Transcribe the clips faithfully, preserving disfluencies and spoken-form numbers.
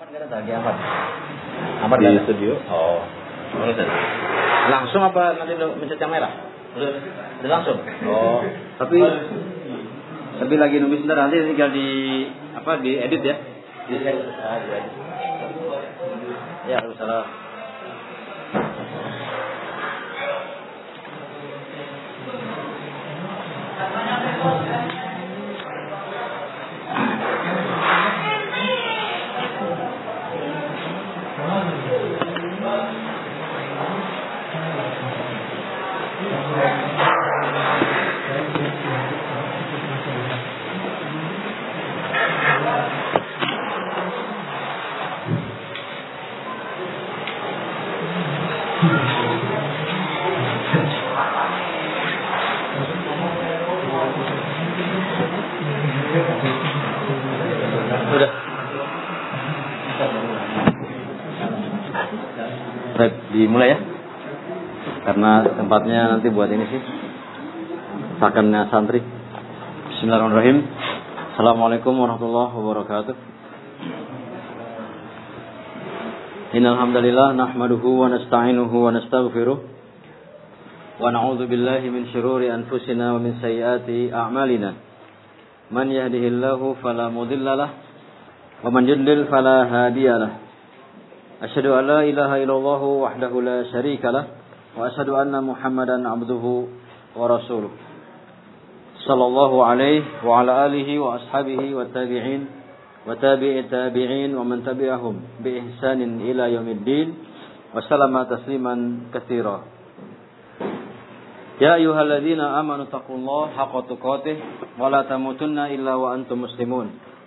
Lagi Ahmad. Ahmad di ada? studio. Oh. Langsung apa nanti lo mencet yang merah? Udah, udah langsung. Oh, tapi tapi lagi nunggu sebentar, nanti tinggal di apa di edit ya. Di edit. Ah, di edit. Ya, salah. Udah. Baik, dimulai ya. Karena tempatnya nanti buat ini sih. Sakannya santri. Bismillahirrahmanirrahim. Assalamualaikum warahmatullahi wabarakatuh. Innal hamdalillah nahmaduhu wa nasta'inuhu wa nastaghfiruh. Wa na'udzu billahi min shururi anfusina wa min sayyiati a'malina. Man yahdihillahu fala mudilla lahu wa man yudlil fala hadiya lahu. Asyhadu an la ilaha illallah wahdahu la syarika lahu wa asyhadu anna Muhammadan 'abduhu wa rasuluh. Sallallahu alaihi wa ala alihi wa ashabihi wa tabi'in wa tabi'i tabi'in wa man tabi'ahum bi ihsanin ila yaumiddin wa sallama tasliman katsira. Ya ayyuhalladzina amanu taqullaha haqqa tuqatih wa la tamutunna illa wa antum muslimun.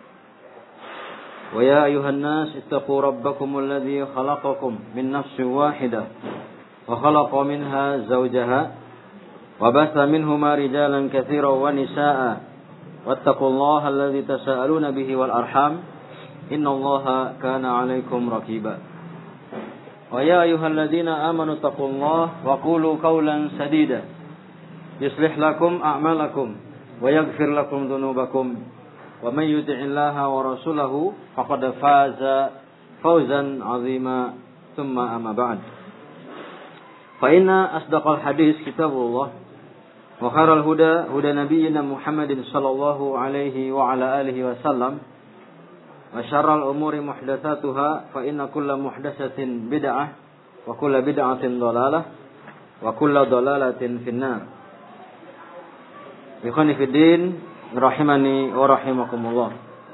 Wa ya ayyuhan nas ittaqu rabbakumul ladzi khalaqakum min nafsin wahidah wa khalaqa minha zawjaha wa batha minhuma rijalan katsiran wa nisaa'a wattaqullaha alladzi tasaaluna bihi wal arham innallaha kana 'alaikum raqiba. Wa ya ayyuhalladzina amanu taqullaha wa qulu qawlan sadida yuslih lakum a'malakum wa yaghfir lakum dhunubakum wa may yuti'illaha wa rasulahu faqad faza fawzan 'azima thumma amma ba'd. Fa inna asdaqal hadis kitabullah wa khairal huda huda nabiyyina Muhammadin sallallahu alaihi wa ala alihi wasallam wa syarral umuri muhdatsatuha fa inna kulla muhdatsatin bid'ah wa kulla bid'atin dhalalah wa kulla dhalalatin finnar. Ikhwani fid din, rahimani wa rahimakumullah.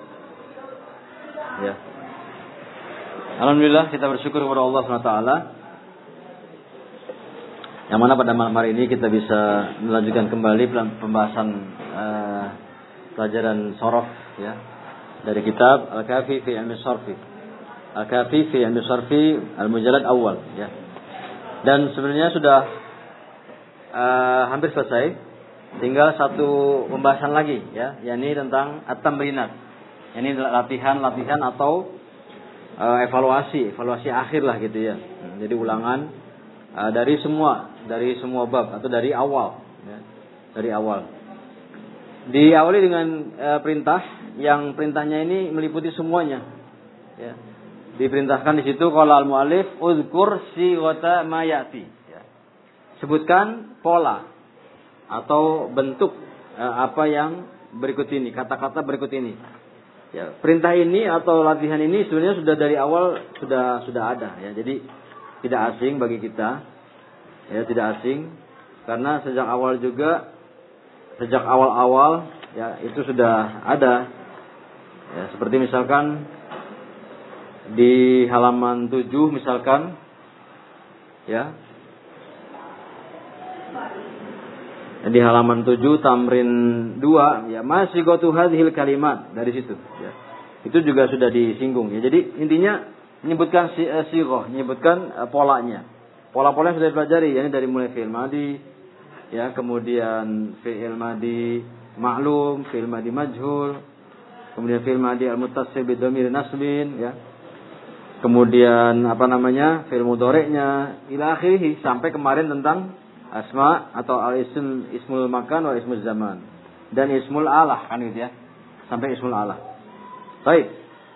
Ya. Alhamdulillah kita bersyukur kepada Allah subhanahu wa taala yang mana pada malam hari ini kita bisa melanjutkan kembali pembahasan uh, pelajaran shorof ya dari kitab Al-Kafi fi Ilmi Sharfi. Al-Kafi fi Ilmi Sharfi Al-Mujallad Awal ya. Dan sebenarnya sudah uh, hampir selesai. Tinggal satu pembahasan lagi ya, yakni tentang at-tamrinat. Ini latihan-latihan atau uh, evaluasi, evaluasi akhir lah gitu ya. Jadi ulangan uh, dari semua, dari semua bab atau dari awal ya. Dari awal. Diawali dengan uh, perintah yang perintahnya ini meliputi semuanya. Ya. Diperintahkan di situ qala al-muallif uzkur sighata ma ya'ti ya. Sebutkan pola atau bentuk eh, apa yang berikut ini, kata-kata berikut ini. Ya, perintah ini atau latihan ini sebenarnya sudah dari awal sudah sudah ada ya. Jadi tidak asing bagi kita. Ya, tidak asing karena sejak awal juga sejak awal-awal ya itu sudah ada. Ya, seperti misalkan di halaman tujuh misalkan ya. Di halaman tujuh tamrin dua ya masih gotu hadhil kalimat dari situ ya. Itu juga sudah disinggung ya. Jadi intinya menyebutkan si uh, sighah, menyebutkan uh, polanya. Pola-pola yang sudah dipelajari yakni dari mulai fi'il madi ya, kemudian fi'il madi ma'lum, fi'il madi majhul, kemudian fi'il madi al-muttasil bi dhamir nasbin ya. Kemudian apa namanya? fi'il mudhari'nya ila akhirih sampai kemarin tentang asma atau al-ism ismul makan wa ismul zaman dan ismul alah kan gitu ya, sampai ismul alah. Baik,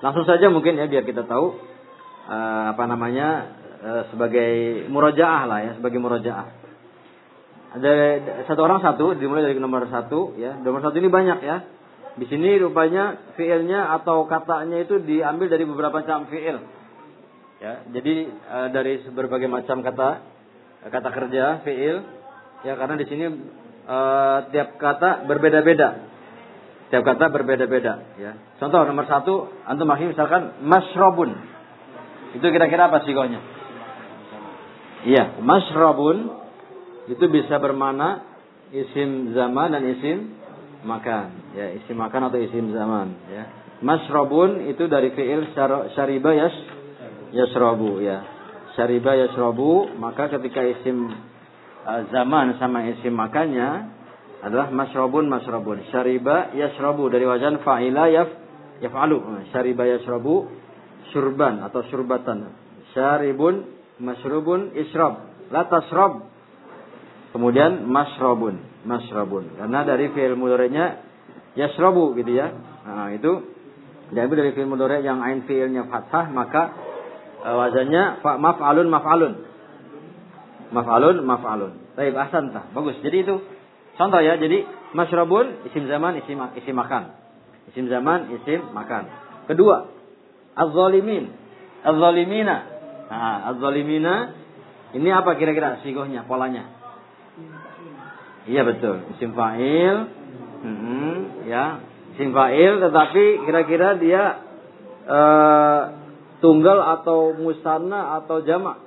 Langsung saja mungkin ya biar kita tahu uh, apa namanya uh, sebagai murajaah lah ya, sebagai murajaah. Ada satu orang satu, dimulai dari nomor satu ya. Nomor satu ini banyak ya. Di sini rupanya fiilnya atau katanya itu diambil dari beberapa macam fiil. Ya, jadi uh, dari berbagai macam kata kata kerja fiil ya, karena di sini uh, tiap kata berbeda-beda. Tiap kata berbeda-beda ya. Contoh nomor satu, antum akhir misalkan masyrabun. Itu kira-kira apa sigonya? Iya, masyrabun itu bisa bermakna isim zaman dan isim makan. Ya, isim makan atau isim zaman ya. Masyrabun itu dari fiil syariba yas yashrabu ya. Syariba yashrabu, maka ketika isim uh, zaman sama isim makannya adalah masyrabun masyrabun. Syariba yashrabu dari wajan fa'ila yaf yaf'alu. Syariba yashrabu syurban atau syurbatan. Syaribun masyrubun isyrab. La tasrab. Kemudian masyrabun masyrabun. Karena dari fi'il mudhari'nya yashrabu gitu ya. Nah, itu diambil dari fi'il mudhari' yang ain fi'ilnya fathah, maka uh, wazannya fa maf'alun maf'alun. Maf'alun maf'alun. Baik, ahsanta. Bagus. Jadi itu contoh ya, jadi masyrabun isim zaman isim isim makan. Isim zaman isim makan. Kedua, az-zalimin. Az-zalimina. Nah, az-zalimina ini apa kira-kira sigohnya, polanya? Iya betul, isim fa'il. Hmm, ya, isim fa'il tetapi kira-kira dia uh, tunggal atau musanna atau jamak?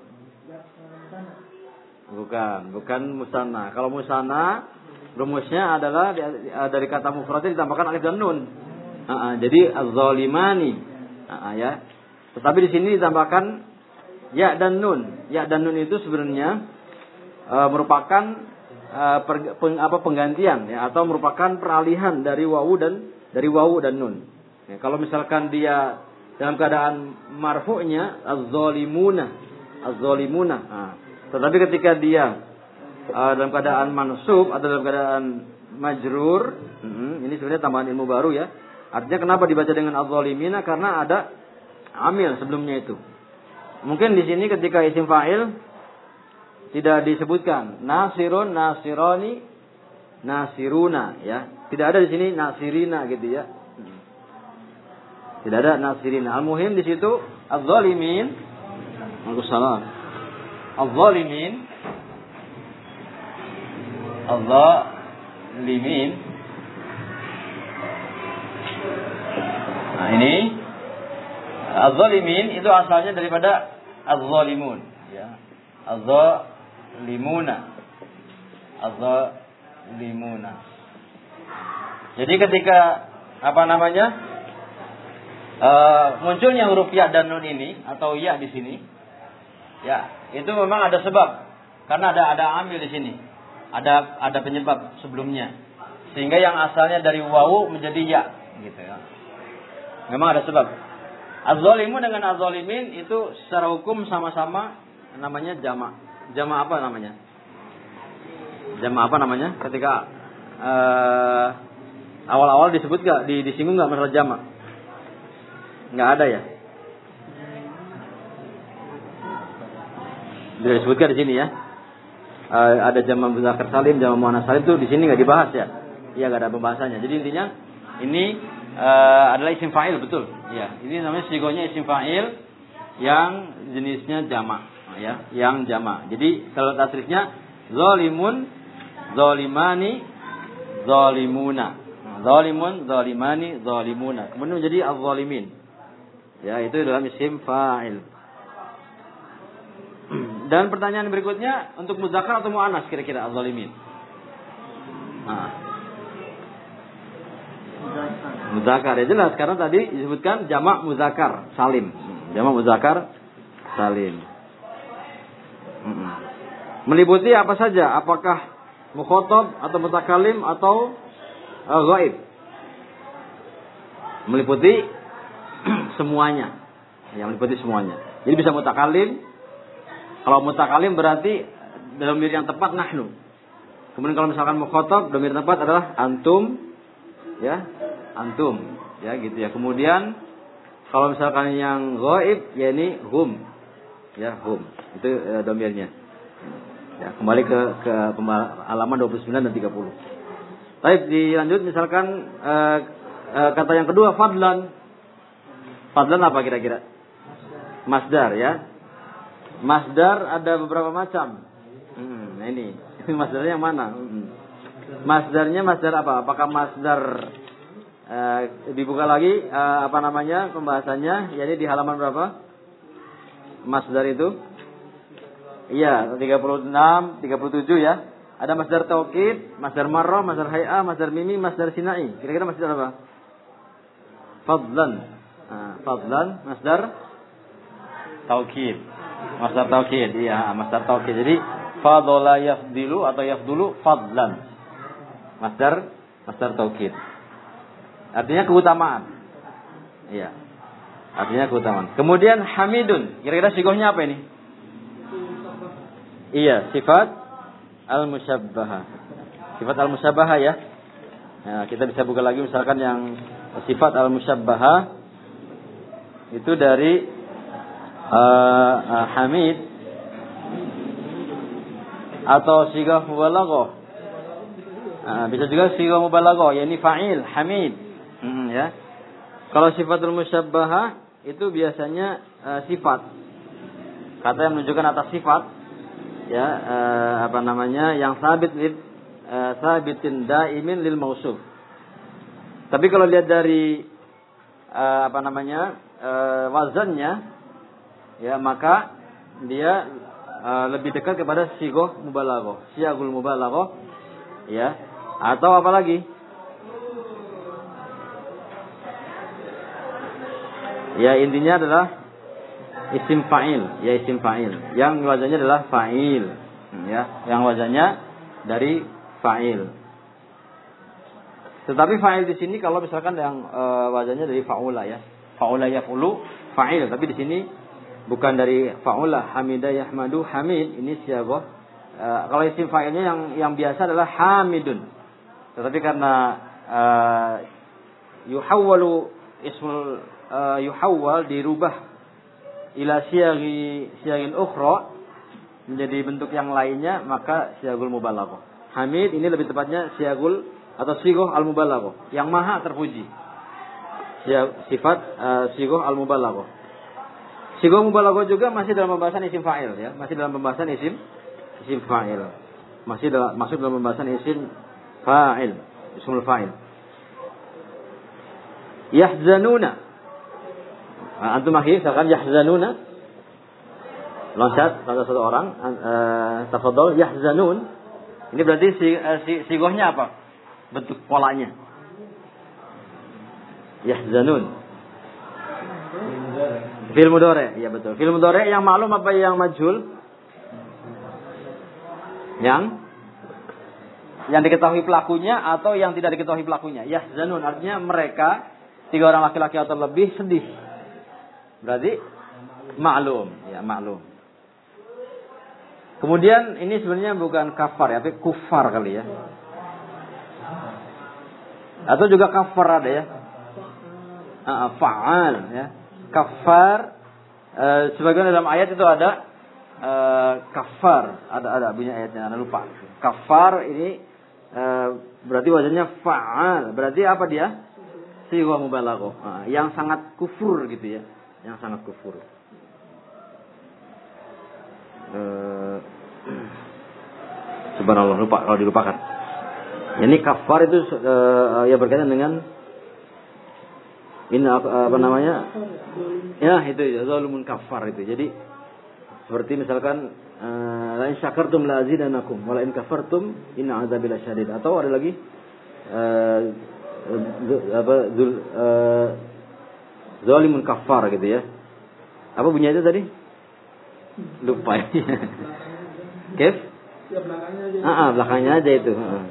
Bukan, bukan musanna. Kalau musanna rumusnya adalah dari kata mufradnya ditambahkan alif dan nun. Uh, jadi az-zalimani. Uh, ya. Tetapi di sini ditambahkan ya dan nun. Ya dan nun itu sebenarnya uh, merupakan uh, per, peng, apa penggantian ya, atau merupakan peralihan dari wawu dan dari wawu dan nun. Ya, kalau misalkan dia dalam keadaan marfu'nya az-zalimuna, az-zalimuna. Uh, tetapi ketika dia Uh, dalam keadaan mansub atau dalam keadaan majrur, hmm, ini sebenarnya tambahan ilmu baru ya. Artinya kenapa dibaca dengan az-zalimina? Karena ada amil sebelumnya itu. Mungkin di sini ketika isim fa'il tidak disebutkan nasirun, nasirani, nasiruna ya. Tidak ada di sini nasirina gitu ya. Tidak ada nasirina. Al-muhim di situ az-zalimin. Waalaikumsalam. Az-zalimin Az-zalimin. Nah ini az-zalimin itu asalnya daripada az-zalimun ya. Az-zalimuna. Az-zalimuna. Jadi ketika apa namanya? Uh, munculnya huruf ya dan nun ini atau ya di sini. Ya, itu memang ada sebab. Karena ada ada amil di sini. Ada ada penyebab sebelumnya, sehingga yang asalnya dari wawu menjadi ya gitu ya. Memang ada sebab. Az-zalimun dengan az-zalimin itu secara hukum sama-sama namanya jamak. Jamak apa namanya? Jamak apa namanya? Ketika uh, awal-awal disebut gak, di, disinggung gak masalah jamak? Nggak ada ya? Tidak disebutkan di sini ya. Uh, ada jamak muzakkar salim, jamak muannas salim itu di sini nggak dibahas ya. Iya, nggak ada pembahasannya. Jadi intinya ini uh, adalah isim fa'il, betul. Ya, ini namanya sigonya isim fa'il yang jenisnya jamak, ya, yang jamak. Jadi kalau tasrifnya zalimun, zalimani, zalimuna. Zalimun, zalimani, zalimuna. Kemudian menjadi az-zalimin. Ya, itu dalam isim fa'il. Dan pertanyaan berikutnya, untuk muzakkar atau muannas kira-kira az-zalimin? Nah. Muzakkar ya jelas, karena tadi disebutkan jamak muzakkar salim. Jamak muzakkar salim. Mm-mm. Meliputi apa saja? Apakah mukhatab atau mutakalim atau uh, ghaib? Meliputi semuanya. Yang meliputi semuanya. Jadi bisa mutakalim. Kalau mutakalim berarti dhamir yang tepat nahnu. Kemudian kalau misalkan mukhatab, dhamir yang tepat adalah antum, ya, antum, ya gitu ya. Kemudian Kalau misalkan yang ghaib, ya ini hum. Ya, hum. Itu e, domirnya. Ya, kembali ke ke halaman dua puluh sembilan dan tiga puluh. Baik, dilanjut misalkan e, e, kata yang kedua fadlan. Fadlan apa kira-kira? Masdar ya. Masdar ada beberapa macam. Hmm, nah ini. Masdarnya yang mana? Hmm. Masdarnya masdar apa? Apakah masdar Uh, dibuka lagi uh, apa namanya pembahasannya, jadi di halaman berapa masdar itu? Iya, tiga puluh enam, tiga puluh tujuh ya. Ada masdar taukid, masdar marrah, masdar hay'ah, masdar mimi, masdar sinai. Kira-kira masdar apa? Fadlan. Nah, fadlan masdar taukid. Masdar taukid, iya, masdar taukid. Jadi fadhala yafdilu atau yafdulu fadlan. Masdar masdar taukid. Artinya keutamaan. Iya. Artinya keutamaan. Kemudian hamidun. Kira-kira sigohnya apa ini? Iya, sifat al-musyabbahah. Sifat al-musyabbahah ya. Nah, kita bisa buka lagi misalkan yang sifat al-musyabbahah itu dari uh, uh, hamid atau sigoh mubalaghah. Nah, bisa juga sigoh mubalaghah, yakni fa'il, hamid. Hmm, ya. Kalau sifatul musyabbahah itu biasanya uh, sifat. Kata yang menunjukkan atas sifat ya uh, apa namanya yang sabit lid uh, sabitin daimin lil mausuf. Tapi kalau lihat dari uh, apa namanya uh, wazannya ya maka dia uh, lebih dekat kepada sigoh mubalaghah, siagul mubalaghah ya atau apa lagi? Ya intinya adalah isim fa'il, ya isim fa'il. Yang wazannya adalah fa'il, ya, yang wazannya dari fa'il. Tetapi fa'il di sini kalau misalkan yang e, wazannya dari fa'ula ya, fa'ula yaf'ulu fa'il, tapi di sini bukan dari fa'ula, hamida yahmadu hamid, ini siapa? E, kalau isim fa'ilnya yang yang biasa adalah hamidun. Tetapi karena e, yuhawwalu ismul Uh, yuhawwal dirubah ila siyagi siyagin ukhra menjadi bentuk yang lainnya maka siyagul mubalaghah. Hamid ini lebih tepatnya siyagul atau sigoh al mubalaghah yang maha terpuji. Sifat uh, sigoh al mubalaghah. Sigoh mubalaghah juga masih dalam pembahasan isim fa'il ya, masih dalam pembahasan isim isim fa'il. Masih dalam masuk dalam pembahasan isim fa'il, ismul fa'il. Yahzanuna. Nah, antum akhi, misalkan yahzanuna. Loncat salah satu orang, uh, tafadhol yahzanun. Ini berarti si, uh, si sigohnya apa? Bentuk polanya. Yahzanun. Fi'il mudhari', iya betul. Fi'il mudhari' yang maklum apa yang majhul? Yang yang diketahui pelakunya atau yang tidak diketahui pelakunya. Yahzanun artinya mereka tiga orang laki-laki atau lebih sedih. Berarti maklum, ya maklum. Kemudian ini sebenarnya bukan kafar ya, tapi kufar kali ya. Atau juga kafar ada ya. Uh, fa'al ya. Kafar uh, sebagian dalam ayat itu ada uh, kafar, ada ada bunyi ayatnya, Anda lupa. Kafar ini uh, berarti wazannya fa'al. Berarti apa dia? Sighah mubalaghah. Uh, yang sangat kufur gitu ya. Yang sangat kufur. Uh, Subhanallah, lupa kalau dilupakan. Ini kafar itu uh, ya berkaitan dengan ini apa, apa namanya? Ya itu ya, zalumun kafar itu. Jadi seperti misalkan la in syakartum la azidanakum wa la in kafartum inna azabi lasyadid. Atau ada lagi uh, apa zul uh, zalimun kafar gitu ya. Apa bunyinya itu tadi? Lupa ya. Kif? Ya belakangnya aja. Ah, ah, belakangnya aja itu. Heeh.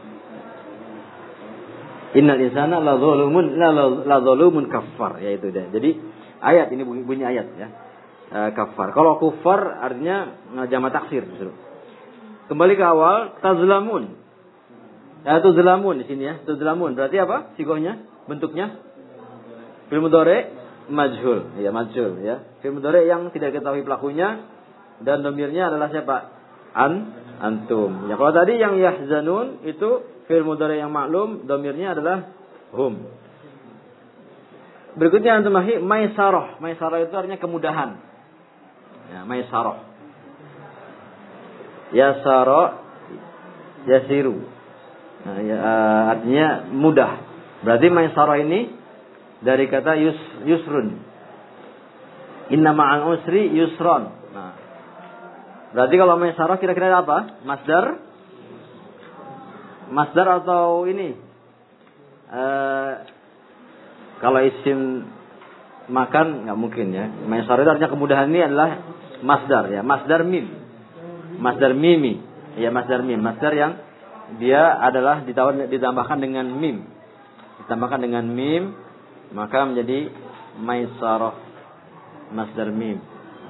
Innal insana la zalumun la la zalumun kafar, yaitu dia. Jadi ayat ini bunyi, bunyi ayat ya. E, kafar. Kalau kufar artinya jamak taksir justru. Kembali ke awal tazlamun. Ya tuzlamun di sini ya. Tuzlamun berarti apa? Sigohnya, bentuknya fi'il mudhari majhul, ya majhul ya. Fi'il mudhari yang tidak diketahui pelakunya dan dhamirnya adalah siapa? An antum. Ya kalau tadi yang yahzanun itu fi'il mudhari yang maklum, dhamirnya adalah hum. Berikutnya antum ahi maisarah. Maisarah itu artinya kemudahan. Ya, maisarah. Yasara yasiru. Nah, ya, uh, artinya mudah. Berarti maisarah ini dari kata yus, yusrun. Inna ma'al usri yusron. Nah, berarti kalau maisarah kira-kira apa? Masdar? Masdar atau ini? Uh, Kalau isim makan nggak mungkin ya. Maisarah itu artinya kemudahan ini adalah masdar ya. Masdar mim. Masdar mimi. Ya masdar mim. Masdar yang dia adalah ditambahkan dengan mim. Ditambahkan dengan mim maka menjadi maisarah. Masdar mim.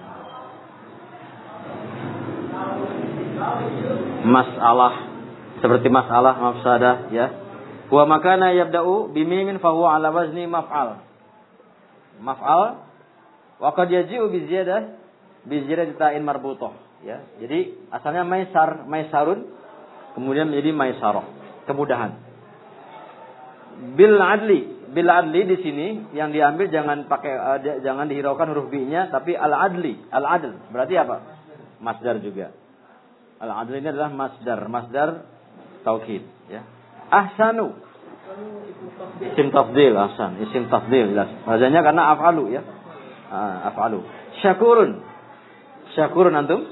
Masalah seperti masalah mafsadah ya. Wa makana yabda'u bimimin fahuwa ala wazni maf'al. Maf'al wa qad yaji'u bi ziyadah bi ziyadati ta'in marbutah ya. Jadi asalnya maisar, maisarun kemudian menjadi maisarah, kemudahan. Bil adli, bil adli di sini yang diambil jangan pakai uh, jangan dihiraukan huruf bi-nya tapi al adli, al adl. Berarti apa? Masdar juga. Al adl ini adalah masdar, masdar taukid ya. Ahsanu isim tafdil, ahsan isim tafdil jelas. Wazannya karena af'alu ya. Ah, af'alu. Syakurun. Syakurun antum?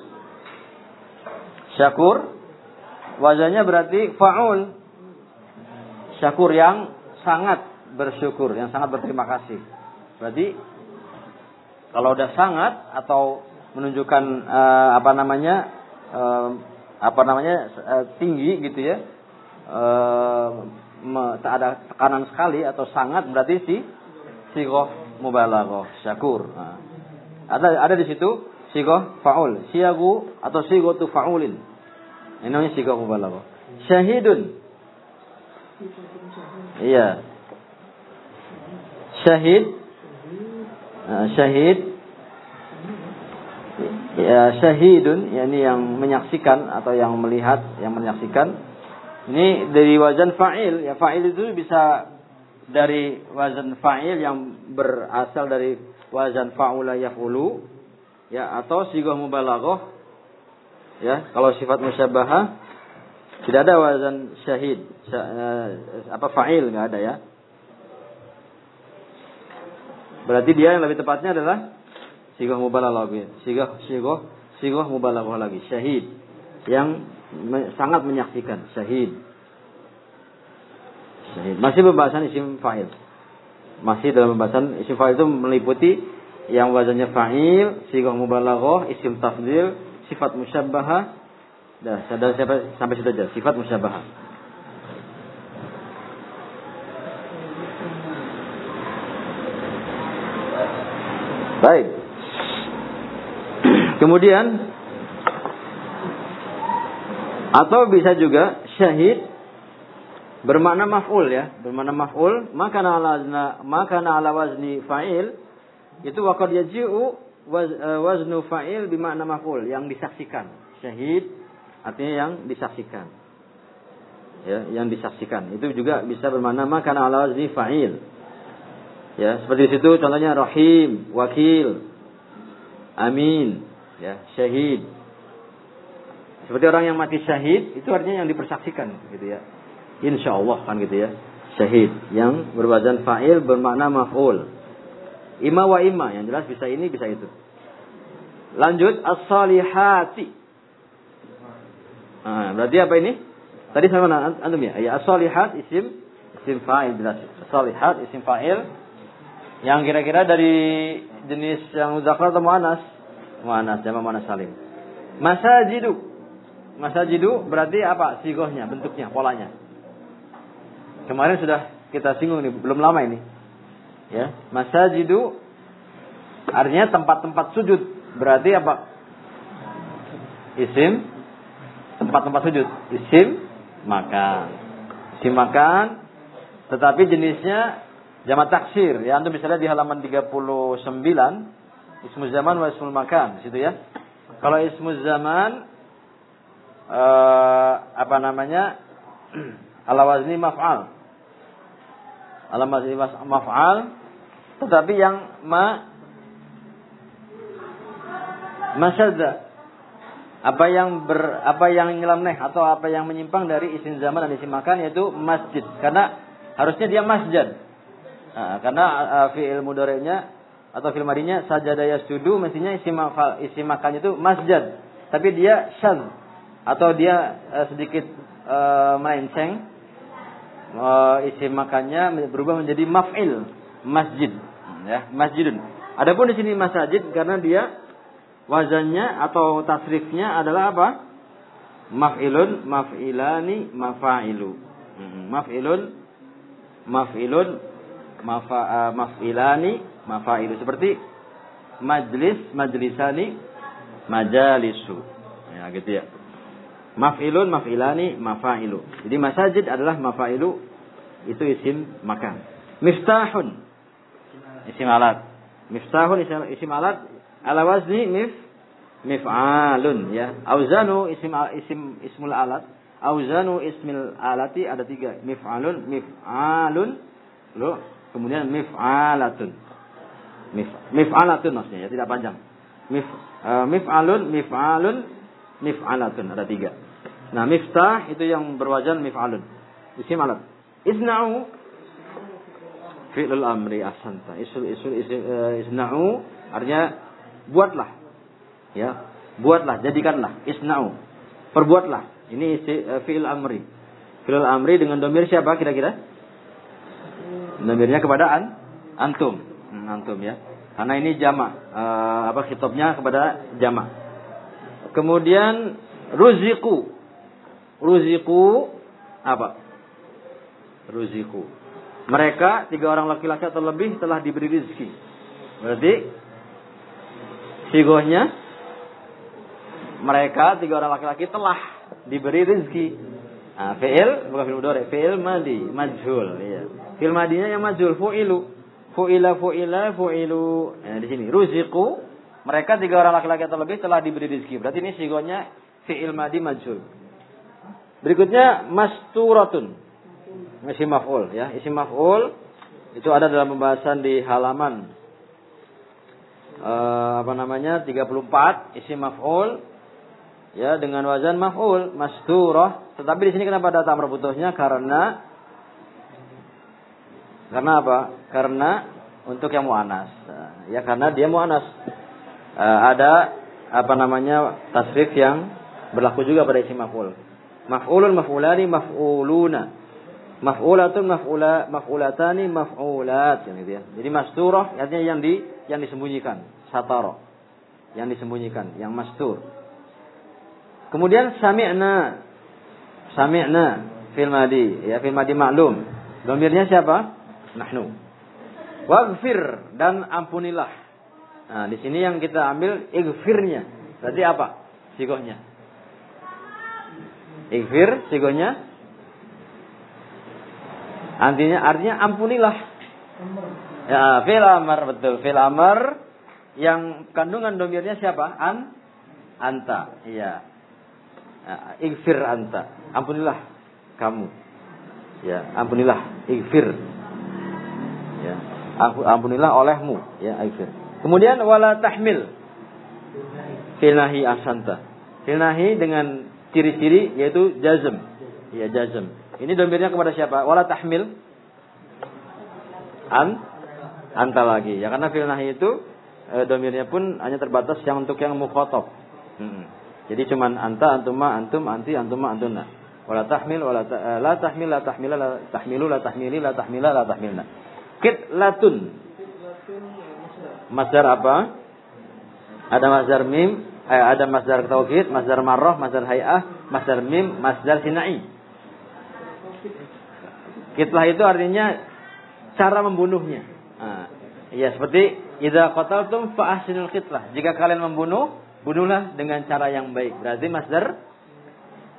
Syakur wazannya berarti fa'ul. Syakur yang sangat bersyukur, yang sangat berterima kasih. Berarti kalau udah sangat atau menunjukkan uh, apa namanya uh, apa namanya uh, tinggi gitu ya. Uh, tak ada tekanan sekali atau sangat berarti si sigoh mubalaghah syakur. Nah, ada ada di situ sigoh faul, siagu atau sigoh tu faulin. Ini namanya sigoh mubalaghah. Syahidun. Iya. Syahid. Nah, syahid. Ya syahidun, yakni yang menyaksikan atau yang melihat, yang menyaksikan. Ini dari wazan fa'il. Ya fa'il itu bisa dari wazan fa'il yang berasal dari wazan fa'ula yaf'ulu ya atau sighah mubalaghah. Ya, kalau sifat musyabbahah tidak ada wazan syahid. Apa fa'il enggak ada ya. Berarti dia yang lebih tepatnya adalah sighah mubalaghah. Sighah sighah sighah mubalaghah lagi. Syahid yang sangat menyaksikan, syahid. Syahid. Masih pembahasan isim fa'il. Masih dalam pembahasan isim fa'il itu meliputi yang wazannya fa'il, sighah mubalaghah, isim tafdil, sifat musyabbahah. Dah, sadar sampai sampai situ aja, sifat musyabbahah. Baik. Kemudian atau bisa juga syahid bermakna maf'ul ya, bermakna maf'ul, maka ala maka ala wazni fa'il itu waqad yaji'u waz, waznu fa'il bermakna maf'ul yang disaksikan. Syahid artinya yang disaksikan. Ya, yang disaksikan. Itu juga bisa bermakna maka ala wazni fa'il. Ya, seperti situ contohnya rahim, wakil, amin, ya, syahid. Seperti orang yang mati syahid, itu artinya yang dipersaksikan gitu ya. Insyaallah kan gitu ya. Syahid yang berwazan fa'il bermakna maf'ul. Ima wa ima, yang jelas bisa ini bisa itu. Lanjut as-salihati. Nah, berarti apa ini? Tadi sama antum ya. Ya as-salihat isim isim fa'il jelas. As-salihat isim fa'il yang kira-kira dari jenis yang muzakkar atau muannas? Muannas, jamak muannas salim. Masajidu. Masajidu berarti apa? Sigohnya, bentuknya, polanya. Kemarin sudah kita singgung nih, belum lama ini. Ya, masajidu artinya tempat-tempat sujud. Berarti apa? Isim tempat-tempat sujud. Isim makan. Isim makan, tetapi jenisnya Jamak taksir. Ya, antum bisa lihat di halaman tiga puluh sembilan, ismul zaman wa ismul makan, di situ ya. Kalau ismul zaman uh, apa namanya? Ala wazni maf'al. Ala wazni maf'al, tetapi yang ma masyadda, apa yang ber apa yang nyeleneh atau apa yang menyimpang dari isim zaman dan isim makan, yaitu masjid. Karena harusnya dia masjid. Nah, karena uh, fi'il mudhari'nya atau fi'il madinya sajada yasjudu, mestinya isim isim makan itu masjid. Tapi dia syadz atau dia uh, sedikit uh, melenceng, uh, isim makannya berubah menjadi maf'il, masjid, ya, masjidun. Adapun di sini masajid karena dia wazannya atau tasrifnya adalah apa? Maf'ilun, maf'ilani, mafa'ilu. Hmm, maf'ilun, maf'ilun, mafa, uh, maf'ilani, mafa'ilu. Seperti majlis, majlisani, majalisu. Ya, gitu ya. Maf'ilun, maf'ilani, mafa'ilu. Jadi masajid adalah mafa'ilu, itu isim makan. Miftahun, isim alat. Miftahun isim, isim alat. Ala wazni mif mif'alun, ya. Auzanu isim isim ismul alat. Auzanu ismil alati ada tiga. Mif'alun, mif'alun, lo kemudian mif'alatun. Mif mif'alatun maksudnya, ya, tidak panjang. Mif uh, mif'alun, mif'alun, mif'alatun ada tiga. Nah, miftah itu yang berwazan mif'alun. Isim alat. Isna'u fi'lul amri, ahsanta. Isul isul isim uh, isna'u artinya buatlah, ya, buatlah, jadikanlah, isna'u, perbuatlah. Ini uh, fi'il amri. Fi'il amri dengan domir siapa kira-kira? Domirnya kepada an, antum, hmm, antum ya. Karena ini jamak, uh, apa khitabnya kepada jamak. Kemudian ruziku, ruziku apa? Ruziku. Mereka tiga orang laki-laki atau lebih telah diberi rezeki. Berarti sigohnya mereka tiga orang laki-laki telah diberi rezeki. Nah, fi'il bukan fi'il mudhari, fi'il madi, majhul, ya. Fi'il madinya yang majhul, fu'ilu, fu'ila, fu'ila, fu'ilu. Nah, di sini ruziqu, mereka tiga orang laki-laki atau lebih telah diberi rezeki. Berarti ini sigohnya fi'il madi majhul. Berikutnya masturatun, isim maf'ul, ya. Isim maf'ul itu ada dalam pembahasan di halaman Uh, apa namanya tiga puluh empat, isim maf'ul, ya, dengan wazan maf'ul, masturah. Tetapi di sini kenapa ada tamr putusnya? Karena karena apa? Karena untuk yang muannas. Uh, ya karena dia muannas. Uh, ada apa namanya tasrif yang berlaku juga pada isim maf'ul. Maf'ulun, maf'ulani, maf'uluna. Maf'ulatun, maf'ula, maf'ulatani, maf'ulat, gitu ya. Jadi masturah artinya yang di yang disembunyikan, satara, yang disembunyikan, yang mastur. Kemudian sami'na, sami'na fil madi, ya, fil madi maklum. Domirnya siapa? Nahnu. Waghfir, dan ampunilah. Nah, di sini yang kita ambil ighfirnya. Berarti apa? Sigohnya. Ighfir, sigohnya artinya artinya ampunilah. Ya, fil amr, betul. Fil amr yang kandungan domirnya siapa? An, anta. Iya. Nah, ighfir anta. Ampunilah kamu. Ya, ampunilah, ighfir. Ya, ampunilah olehmu, ya, ighfir. Kemudian wala tahmil. Fil nahi ahsanta. Fil nahi dengan ciri-ciri yaitu jazm. Ya, jazm. Ini domirnya kepada siapa? Wala tahmil. An, anta lagi. Ya, karena fi'il nahi itu e, domirnya pun hanya terbatas yang untuk yang mukhatab. Hmm. Jadi cuman anta, antuma, antum, anti, antuma, antuna. Wala tahmil, wala ta, la tahmil, la tahmila, la tahmilu, la tahmili, la tahmila, la tahmilna. Kitlatun. Masdar apa? Ada masdar mim, eh, ada masdar taukid, masdar marrah, masdar hay'ah, masdar mim, masdar sinai. Kitlah itu artinya cara membunuhnya. Nah, ya seperti idza qataltum fa ahsinul kitlah. Jika kalian membunuh, bunuhlah dengan cara yang baik. Berarti masdar,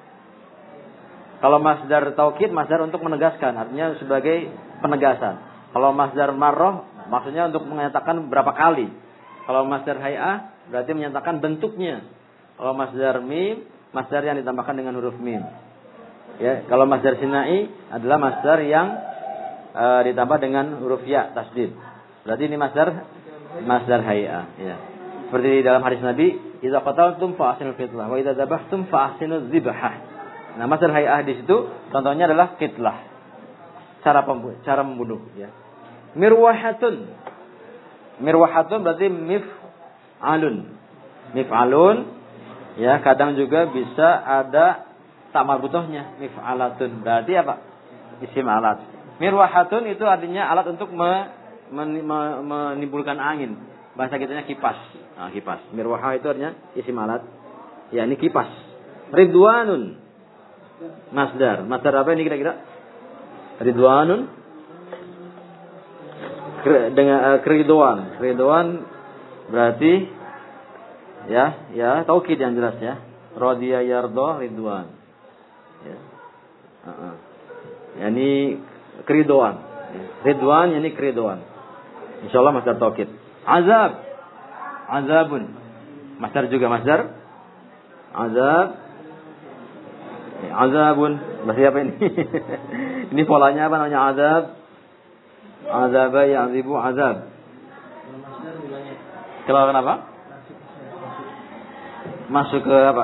kalau masdar taukid, masdar untuk menegaskan, artinya sebagai penegasan. Kalau masdar marroh maksudnya untuk menyatakan berapa kali. Kalau masdar hay'ah berarti menyatakan bentuknya. Kalau masdar mim, masdar yang ditambahkan dengan huruf mim. Ya, kalau masdar sinai adalah masdar yang e, ditambah dengan huruf ya tasdid. Berarti ini masdar masdar hay'ah, ya. Seperti dalam hadis Nabi, "Idza qataltum fa ahsinul qitlah wa idza dzabhtum fa ahsinuz dzibhah." Nah, masdar hay'ah di situ contohnya adalah qitlah. Cara pembunuh, cara membunuh, ya. Mirwahatun. Mirwahatun berarti mif'alun. Mif'alun, ya, kadang juga bisa ada tak marbutohnya, mif'alatun. Berarti apa? Isim alat. Mirwahatun itu artinya alat untuk me, men, me, menimbulkan angin. Bahasa kitanya kipas. Nah, kipas. Mirwahah itu artinya isim alat. Ya, ini kipas. Ridwanun. Masdar. Masdar apa ini kira-kira? Ridwanun dengan uh, keriduan. Keriduan berarti ya, ya taukid yang jelas ya. Radiya yardo ridwan. Ya. Uh-uh. Yani keriduan. Ya. Ridwan yani keriduan. Insyaallah masdar taukid. Azab. Azabun. Masdar juga masdar. Azab. Azabun. Berarti apa ini? Ini polanya apa namanya? Azab. Azaba ya'zibu azab. Kalau kenapa? Masuk ke apa?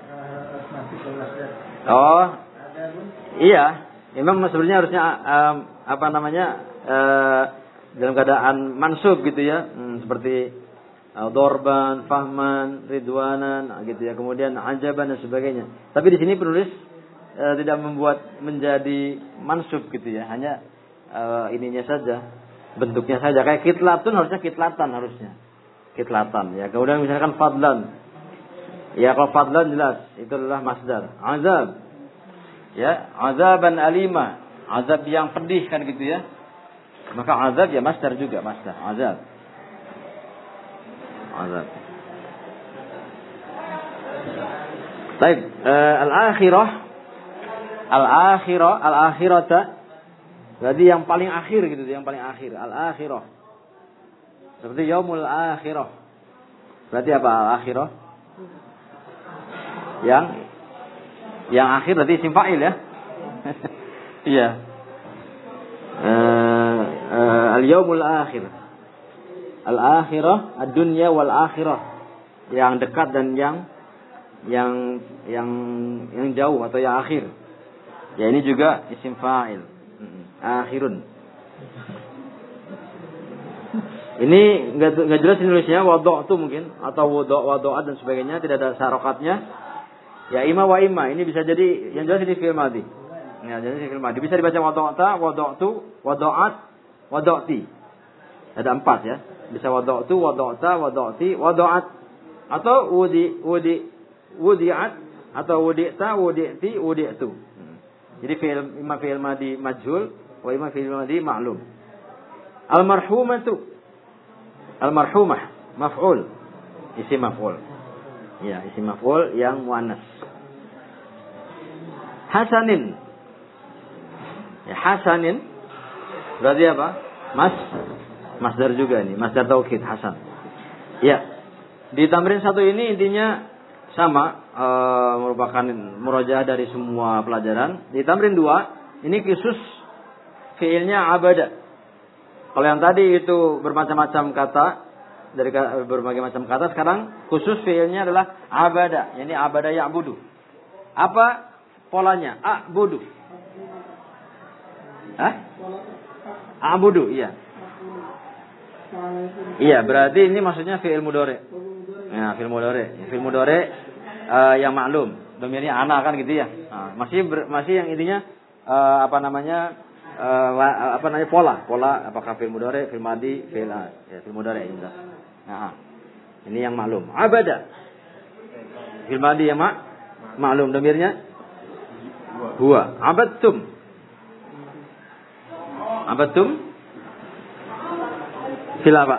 Oh, iya. Memang sebenarnya harusnya um, apa namanya uh, dalam keadaan mansub gitu ya, hmm, seperti uh, dorban, fahman, ridwanan, gitu ya. Kemudian ajaban dan sebagainya. Tapi di sini penulis uh, tidak membuat menjadi mansub gitu ya, hanya uh, ininya saja, bentuknya saja. Kayak kitlatun harusnya kitlatan harusnya, kitlatan ya. Kemudian misalkan fadlan. Ya, kalau fadlan jelas itu adalah masdar. Azab. Ya, azaban alima, azab yang pedih kan gitu ya. Maka azab ya masdar juga, masdar. Azab. Azab. Baik, uh, al-akhirah. Al-akhirah, al-akhirata. Berarti yang paling akhir gitu, yang paling akhir. Al-akhirah. Seperti yaumul akhirah. Berarti apa al-akhirah? Yang yang akhir berarti isim fa'il ya. Iya. uh, uh, Al-yaumul akhir. Al-akhirah, ad-dunya wal akhirah. Yang dekat dan yang yang yang yang jauh atau yang akhir. Ya, ini juga isim fa'il. Akhirun. Ini enggak enggak jelas nulisnya wada'tu mungkin atau wada' wada'at dan sebagainya, tidak ada sarokatnya. Ya, ima wa ima. Ini bisa jadi yang jelas ini fi'il madhi. Ya, jadi fi'il madhi. Bisa dibaca wada'ta, wada'tu, wada'at, wada'ti. Ada empat ya. Bisa wada'tu, wada'ta, wada'ti, wada'at. Atau wudi, wudi, wudi'at. Atau wudi'ta, wudi'ti, wudi'tu. Jadi fi'il, ima fi'il madhi majhul, wa ima fi'il madhi ma'lum. Al-marhumatu. Al-marhumah. Maf'ul. Isim maf'ul. Ya, isim maf'ul yang muannas. Hasanin. Ya, hasanin berarti apa? Mas masdar juga nih, masdar taukid hasan. Ya. Di tamrin satu ini intinya sama, e, merupakan murojaah dari semua pelajaran. Di tamrin dua ini khusus fiilnya abada. Kalau yang tadi itu bermacam-macam kata, dari berbagai macam kata, sekarang khusus fiilnya adalah abada, yakni abada ya'budu. Apa polanya? A'budu. Hah? A'budu, iya. Iya, berarti ini maksudnya fiil mudhari. Ya, fiil mudhari. Fiil mudhari uh, yang maklum. Domirnya ana kan gitu ya. Nah, masih ber, masih yang intinya uh, apa namanya? Uh, apa namanya pola? Pola apakah fiil mudhari, fiil madhi, fiil ya, fiil mudhari ini. Nah, ini yang maklum. Abada. Fiil madhi yang mak maklum, domirnya huwa. Abadtum. Abadtum fiil apa?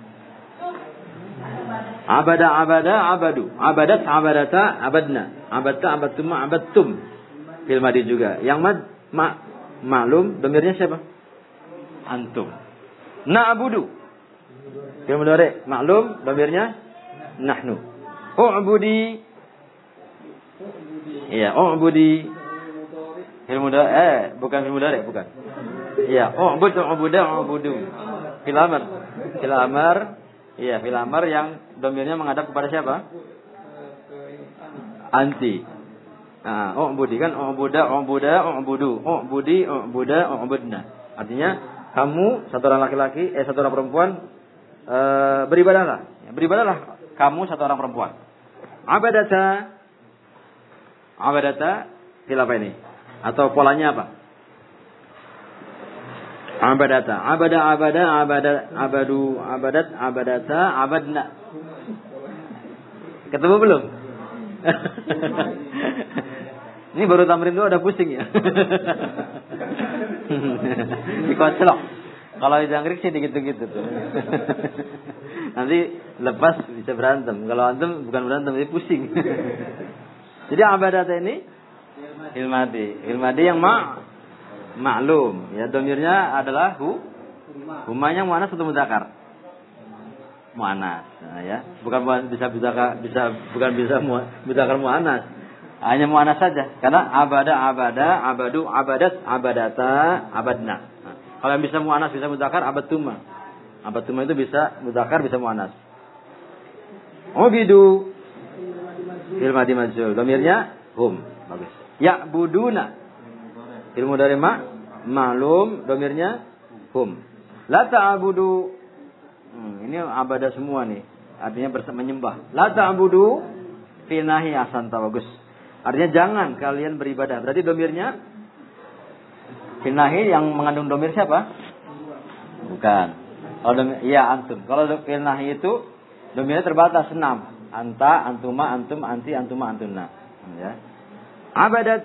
Abada, abada, abadu. Abadat, abadata, abadna. Abadta, abadtum, abadtum. Fiil madhi juga. Yang mad ma maklum, domirnya siapa? antum. Na'budu. Fi'il mudhari maklum, dhamirnya nahnu. U'budi. Iya, u'budi. Fi'il mudhari eh bukan fi'il mudhari, bukan. Iya, u'bud, u'buda, u'budu. Fi'il amr. Fi'il amr. Iya, fi'il amr yang dhamirnya menghadap kepada siapa? Anti. Nah, u'budi kan u'buda, u'buda, u'budu. U'budi, u'buda, u'budna. Artinya kamu satu orang laki-laki, eh satu orang perempuan, e, beribadahlah. Beribadahlah kamu satu orang perempuan. Abadata. Abadata fil apa ini? Atau polanya apa? Abadata. Abada, abada, abada, abadu, abadat, abadata, abadna. Ketemu belum? Ini baru tamrin dulu udah pusing ya. Dikocelok. Kalau di jangkrik sih gitu-gitu tuh. Nanti lepas bisa berantem. Kalau antum bukan berantem, tapi pusing. Jadi abadat ini ilmadi. Ilmadi yang ma maklum. Ya, domirnya adalah hu. Humanya muannas atau mudzakkar? Muannas. Nah, ya. Bukan bisa bisa bisa bukan bisa mudzakkar muannas. Hanya muannas saja. Karena abada, abada, abadu, abadat, abadata, abadna. Nah, kalau yang bisa muannas bisa mudzakkar abatuma. Abatuma itu bisa mudzakkar bisa muannas. Ubidu fil madi majhul. Dhamirnya hum. Bagus. Ya'buduna. Fil mudhari ma ma'lum, dhamirnya hum. La ta'budu. Hmm, ini abada semua nih. Artinya bersama menyembah. La ta'budu fi nahi asanta. Bagus. Artinya jangan kalian beribadah. Berarti domirnya finahi yang mengandung domir siapa? Bukan. Kalau domir, iya antum. Kalau finahi itu domirnya terbatas enam. Anta, antuma, antum, anti, antuma, antuna. Ya. Abadat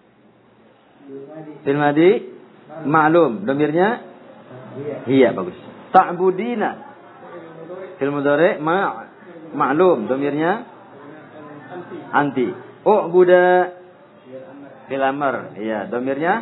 fil madi ma'lum. Domirnya iya, bagus. Ta'budina fil mudhari ma ma'lum. Domirnya anti. U'buda fil amr. Iya, dhamirnya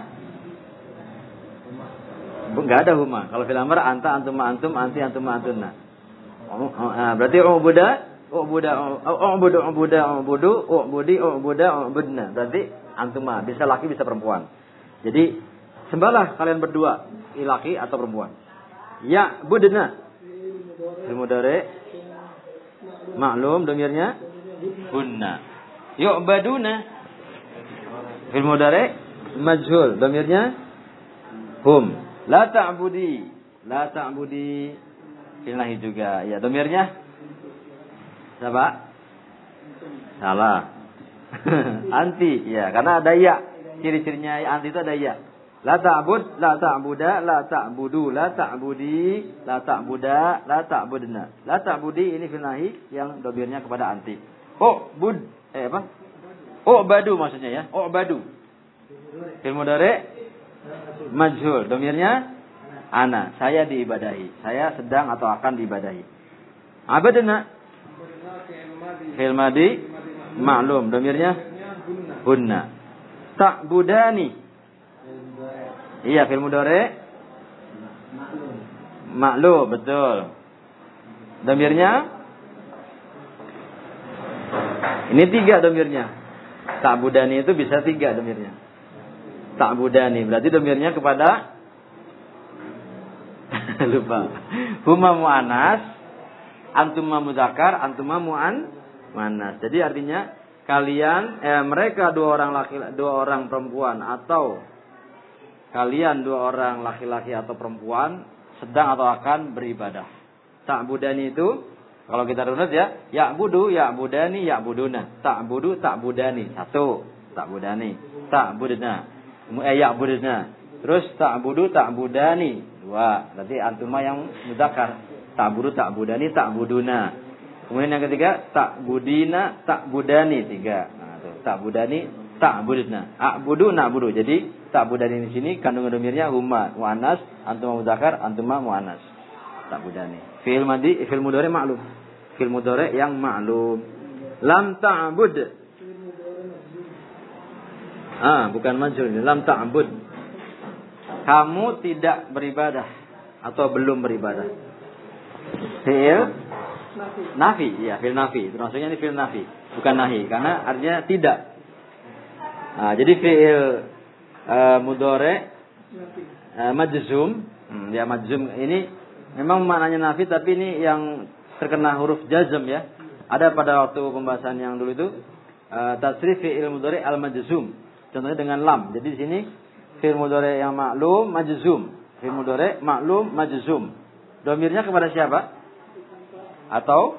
enggak ada huma. Kalau fil amr anta, antuma, antum, anti, antuma, antunna. Oh, oh, nah, berarti u'buda, u'buda, u'budu, u'buda, u'budu, u'budi, u'buda, u'budna. Berarti antuma, bisa laki bisa perempuan. Jadi sembahlah kalian berdua, laki atau perempuan. Ya budna. Fil mudhari maklum, dhamirnya hunna. Yu'baduna fil mudhari majhul, dhamirnya hum. La ta'budi, la ta'budi fil nahi juga. Ya, dhamirnya siapa? Salah. Anti, ya, karena ada ya. Ciri-cirinya anti itu ada ya. La ta'bud, la ta'buda, la ta'budu, la ta'budi, la ta'buda, la ta'budna. La ta'budi ini fil nahi yang dhamirnya kepada anti. Oh, bud Eh apa? U'badu maksudnya ya. U'badu. Fil mudhari majhul. Dhamirnya ana. Saya diibadahi. Saya sedang atau akan diibadahi. Abadna. Fil madi ma'lum. Dhamirnya hunna. Ta'budani. Iya, fil mudhari maklum, betul. Dhamirnya ini tiga domirnya. Ta'budani itu bisa tiga domirnya. Ta'budani. Berarti domirnya kepada lupa. Huma mu'anas, antuma mudzakkar, antuma mu'an mu'annas. Jadi artinya kalian eh, mereka dua orang laki dua orang perempuan atau kalian dua orang laki-laki atau perempuan sedang atau akan beribadah. Ta'budani itu kalau kita runut ya, ya'budu, ya'budani, ya'buduna. Ta'budu, ta'budani. Satu, ta'budani. Ta'budna. Eh, ya'budna. Terus ta'budu, ta'budani. Dua. Berarti antuma yang mudzakkar. Ta'budu, ta'budani, ta'buduna. Kemudian yang ketiga, ta'budina, ta'budani. Tiga. Nah, tuh. Ta'budani, ta'budna. A'budu, na'budu. Jadi, ta'budani di sini kandungan domirnya huma, mu'annas, antuma mudzakkar, antuma mu'annas. Ta'budani. Fi'il madi, fi'il mudhari ma'lum. Fi'il mudhari yang ma'lum. Lam ta'bud. Ah, bukan majhul. Lam ta'bud. Kamu tidak beribadah. atau belum beribadah? Fi'il nafi, ya fi'il nafi. Termasuknya ini fi'il nafi, bukan nahi, karena artinya tidak. Nah, jadi fi'il uh, mudhari uh, majzum, hmm, ya majzum ini memang maknanya nafi, tapi ini yang terkena huruf jazm ya. Ada pada waktu pembahasan yang dulu itu uh, tasrif fi'il mudhari al majzum. Contohnya dengan lam. Jadi di sini fi'il mudhari yang maklum majzum. Fi'il mudhari maklum majzum. Domirnya kepada siapa? Atau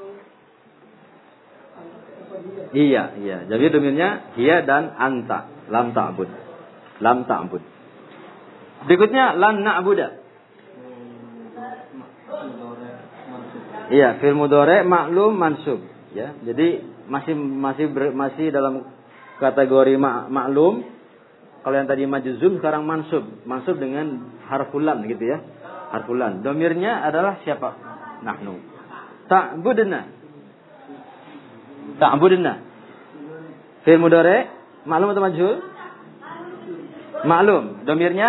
iya, iya. Jadi domirnya hiya dan anta. Lam ta'bud. Lam ta'bud. Berikutnya lan na'buda. Iya, fi'il mudhari maklum mansub, ya. Jadi masih masih ber, masih dalam kategori ma, maklum. Kalau yang tadi majzum sekarang mansub, mansub dengan harfulan gitu ya. Harfulan. Domirnya adalah siapa? Nahnu. Ta'budna. Ta'budna. Fi'il mudhari maklum atau majhul? Maklum. Domirnya?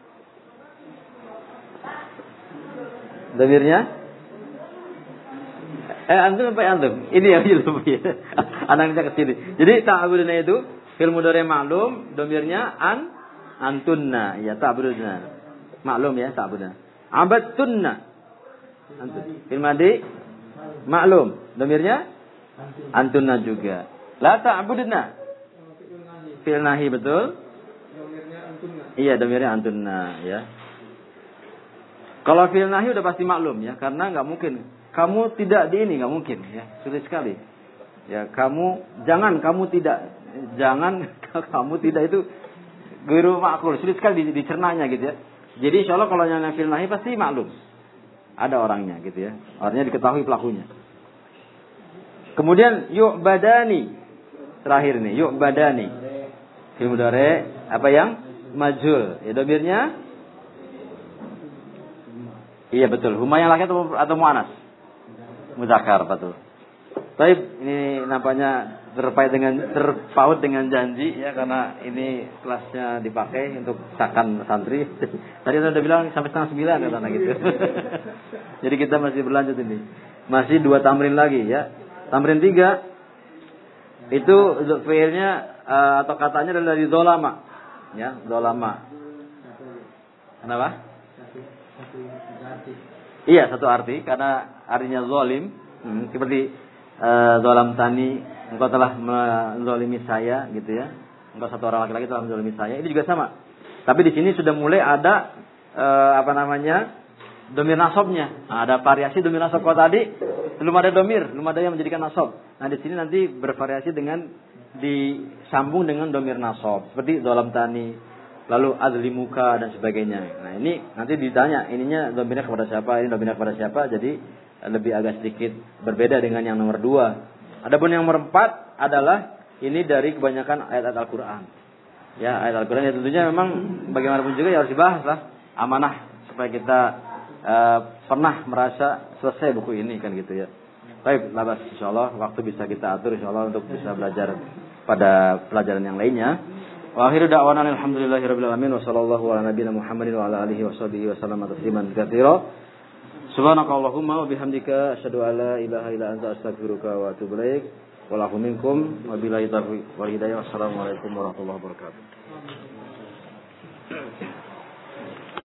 Domirnya? Eh antum apa antum? Ini yang belum ya. Anaknya ke sini. Jadi ta'budna itu fi'il mudhari maklum, domirnya an antunna. Ya ta'budna. Maklum ya ta'budna. Abadtunna. Antun. Fi'il madhi maklum, domirnya antunna juga. La ta'budna. Fi'il nahi betul? Iya, domirnya antunna ya. Kalau fi'il nahi udah pasti maklum ya, karena nggak mungkin kamu tidak di ini, nggak mungkin ya, sulit sekali. Ya, kamu jangan, kamu tidak, jangan kamu tidak itu guru makul, sulit sekali dicernanya gitu ya. Jadi insya Allah kalau yang fi'il nahi pasti maklum. Ada orangnya gitu ya. Orangnya diketahui pelakunya. Kemudian yu'badani. Terakhir nih, yu'badani. Fi'il mudhari apa yang majhul. Ya domirnya? Iya betul. Huma yang laki atau atau muannas? Mudzakkar betul. Baik, ini nampaknya terpaut dengan terpaut dengan janji ya, karena ini kelasnya dipakai untuk cakan santri. Tadi saya udah bilang sampai setengah sembilan katanya gitu. Jadi kita masih berlanjut ini. Masih dua tamrin lagi ya. Tamrin tiga itu fi'ilnya uh, atau katanya adalah dari zolama. Ya, zolama. Kenapa? Iya, satu arti karena artinya zolim, hmm, seperti uh, zolam tani, engkau telah menzolimi saya gitu ya. Engkau satu orang laki-laki telah menzolimi saya. Ini juga sama. Tapi di sini sudah mulai ada uh, apa namanya? Domir nasabnya. Nah, ada variasi domir nasab. Kalau tadi belum ada domir, belum ada yang menjadikan nasab. Nah, di sini nanti bervariasi dengan disambung dengan domir nasab. Seperti zolam tani, lalu adlimuka dan sebagainya. Nah, ini nanti ditanya, ininya domirnya kepada siapa, ini domirnya kepada siapa. Jadi lebih agak sedikit berbeda dengan yang nomor dua. Adapun yang nomor empat adalah ini dari kebanyakan ayat-ayat Al-Quran. Ya, ayat Al-Quran ya tentunya memang bagaimanapun juga ya harus dibahas lah. Amanah supaya kita uh, pernah merasa selesai buku ini kan gitu ya. Baik, labas insyaallah waktu bisa kita atur insyaallah untuk bisa belajar pada pelajaran yang lainnya. Wa akhiru da'wana alhamdulillahirabbil alamin wa sallallahu ala nabiyina Muhammadin wa ala alihi washabihi wasallam tasliman katsira. Subhanakallahumma wa bihamdika asyhadu an la ilaha illa anta astaghfiruka wa atubu ilaik. Wa lakum minkum wa billahi taufiq wal hidayah. Wassalamualaikum warahmatullahi wabarakatuh.